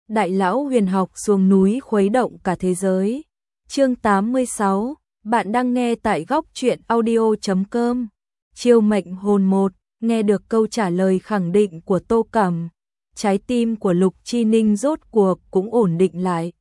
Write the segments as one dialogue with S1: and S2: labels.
S1: Đại lão huyền học xuống núi khuấy động cả thế giới. Chương 86, bạn đang nghe tại góc truyện audio.com. Chiêu mệnh hồn 1, nghe được câu trả lời khẳng định của Tô Cẩm, trái tim của Lục Chi Ninh rốt cuộc cũng ổn định lại.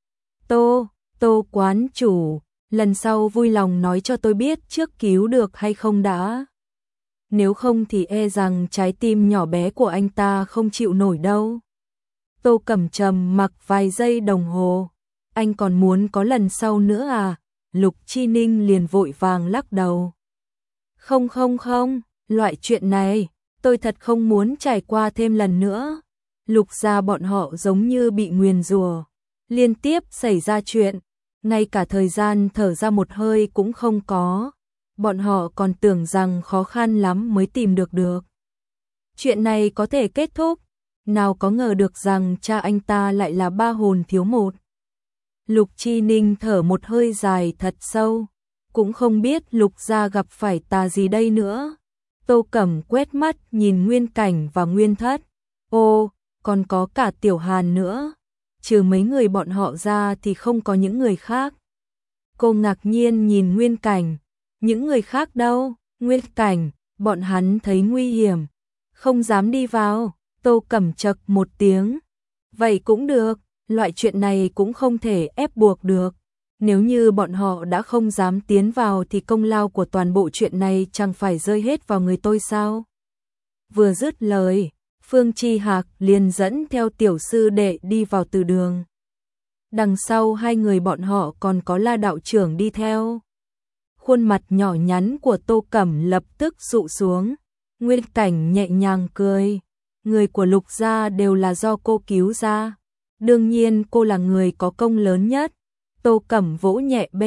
S1: Tô quán chủ, lần sau vui lòng nói cho tôi biết trước cứu được hay không đã. Nếu không thì e rằng trái tim nhỏ bé của anh ta không chịu nổi đâu. Tô Cẩm trầm mặc vài giây đồng hồ. Anh còn muốn có lần sau nữa à? Lục Chi Ninh liền vội vàng lắc đầu. Không, loại chuyện này, tôi thật không muốn trải qua thêm lần nữa. Lục gia bọn họ giống như bị nguyền rủa, liên tiếp xảy ra chuyện, ngay cả thời gian thở ra một hơi cũng không có. Bọn họ còn tưởng rằng khó khăn lắm mới tìm được. Chuyện này có thể kết thúc, nào có ngờ được rằng cha anh ta lại là ba hồn thiếu một. Lục Chi Ninh thở một hơi dài thật sâu, cũng không biết Lục gia gặp phải tà gì đây nữa. Tô Cẩm quét mắt nhìn Nguyên Cảnh và Nguyên Thất. Ô, còn có cả Tiểu Hàn nữa, trừ mấy người bọn họ ra thì không có những người khác. Cô ngạc nhiên nhìn Nguyên Cảnh, những người khác đâu? Nguyên Cảnh, bọn hắn thấy nguy hiểm, không dám đi vào. Tô Cẩm chậc một tiếng. Vậy cũng được, loại chuyện này cũng không thể ép buộc được. Nếu như bọn họ đã không dám tiến vào thì công lao của toàn bộ chuyện này chẳng phải rơi hết vào người tôi sao? Vừa dứt lời, Phương Chi Hạc liền dẫn theo tiểu sư đệ đi vào từ đường. Đằng sau hai người bọn họ còn có La đạo trưởng đi theo. Khuôn mặt nhỏ nhắn của Tô Cẩm lập tức dụ xuống. Nguyên Cảnh nhẹ nhàng cười. Người của Lục gia đều là do cô cứu ra. Đương nhiên cô là người có công lớn nhất. Tô Cẩm vỗ nhẹ B,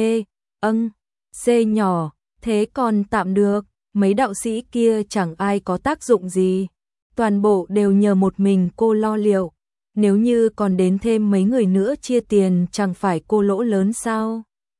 S1: C nhỏ, thế còn tạm được, mấy đạo sĩ kia chẳng ai có tác dụng gì. Toàn bộ đều nhờ một mình cô lo liệu. Nếu như còn đến thêm mấy người nữa chia tiền chẳng phải cô lỗ lớn sao?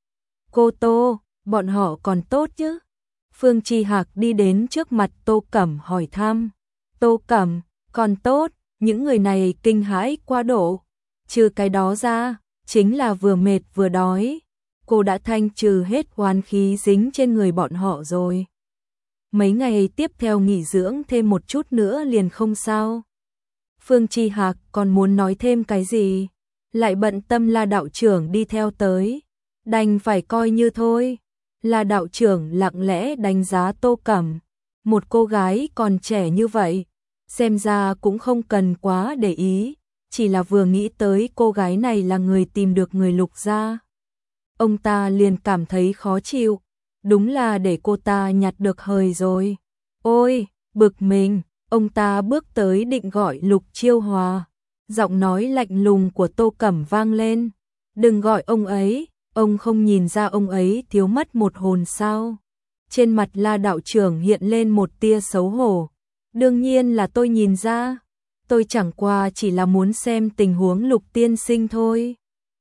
S1: Cô Tô, bọn họ còn tốt chứ? Phương Chi Hạc đi đến trước mặt Tô Cẩm hỏi thăm. Tô Cẩm, còn tốt, những người này kinh hãi quá độ. Trừ cái đó ra, chính là vừa mệt vừa đói. Cô đã thanh trừ hết oán khí dính trên người bọn họ rồi. Mấy ngày tiếp theo nghỉ dưỡng thêm một chút nữa liền không sao. Phương Chi Hạc còn muốn nói thêm cái gì, lại bận tâm La đạo trưởng đi theo tới. Đành phải coi như thôi. La đạo trưởng lặng lẽ đánh giá Tô Cẩm. Một cô gái còn trẻ như vậy, xem ra cũng không cần quá để ý. Chỉ là vừa nghĩ tới cô gái này là người tìm được người Lục gia, ông ta liền cảm thấy khó chịu. Đúng là để cô ta nhặt được hời rồi. Ôi, bực mình, ông ta bước tới định gọi Lục Chiêu Hòa. Giọng nói lạnh lùng của Tô Cẩm vang lên. Đừng gọi ông ấy, ông không nhìn ra ông ấy thiếu mất một hồn sao? Trên mặt La đạo trưởng hiện lên một tia xấu hổ. Đương nhiên là tôi nhìn ra. Tôi chẳng qua chỉ là muốn xem tình huống Lục tiên sinh thôi.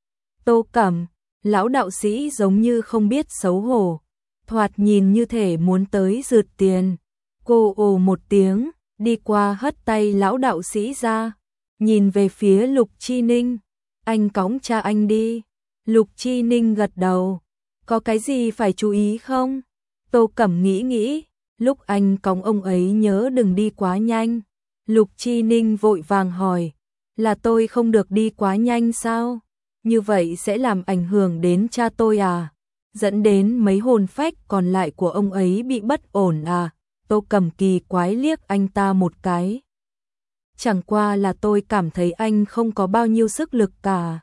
S1: Tô Cẩm, lão đạo sĩ giống như không biết xấu hổ, thoạt nhìn như thể muốn tới rượt tiền. Cô ồ một tiếng, đi qua hất tay lão đạo sĩ ra, nhìn về phía Lục Chi Ninh. Anh cõng cha anh đi. Lục Chi Ninh gật đầu. Có cái gì phải chú ý không? Tô Cẩm nghĩ, lúc anh cõng ông ấy nhớ đừng đi quá nhanh. Lục Chi Ninh vội vàng hỏi, là tôi không được đi quá nhanh sao? Như vậy sẽ làm ảnh hưởng đến cha tôi à? Dẫn đến mấy hồn phách còn lại của ông ấy bị bất ổn à? Tô Cẩm kỳ quái liếc anh ta một cái. Chẳng qua là tôi cảm thấy anh không có bao nhiêu sức lực cả.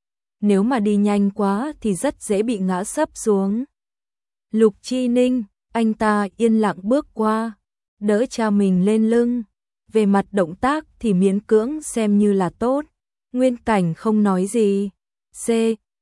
S1: Nếu mà đi nhanh quá thì rất dễ bị ngã sấp xuống. Lục Chi Ninh, anh ta yên lặng bước qua, đỡ cha mình lên lưng. Về mặt động tác thì miễn cưỡng xem như là tốt. Nguyên Cảnh không nói gì. C,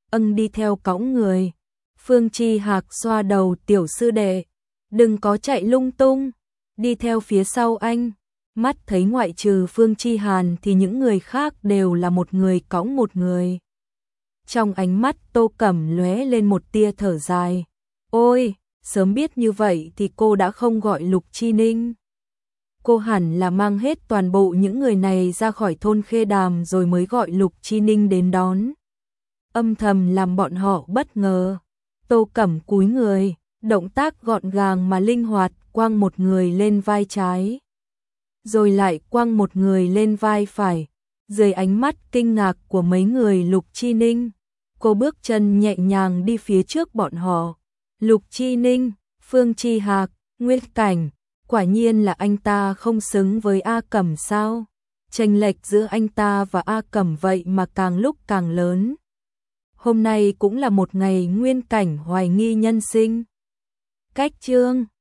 S1: đi theo cõng người. Phương Chi Hạc xoa đầu tiểu sư đệ. Đừng có chạy lung tung, đi theo phía sau anh. Mắt thấy ngoại trừ Phương Chi Hàn thì những người khác đều là một người cõng một người. Trong ánh mắt Tô Cẩm lóe lên một tia thở dài. Ôi, sớm biết như vậy thì cô đã không gọi Lục Chi Ninh. cô hẳn là mang hết toàn bộ những người này ra khỏi thôn Khê Đàm rồi mới gọi Lục Chi Ninh đến đón. Âm thầm làm bọn họ bất ngờ. Tô Cẩm cúi người, động tác gọn gàng mà linh hoạt, quăng một người lên vai trái, rồi lại quăng một người lên vai phải. Dưới ánh mắt kinh ngạc của mấy người Lục Chi Ninh, cô bước chân nhẹ nhàng đi phía trước bọn họ. Lục Chi Ninh, Phương Chi Hạc, Nguyên Cảnh, quả nhiên là anh ta không xứng với A Cẩm sao? Chênh lệch giữa anh ta và A Cẩm vậy mà càng lúc càng lớn. Hôm nay cũng là một ngày Nguyên Cảnh hoài nghi nhân sinh. Cách chương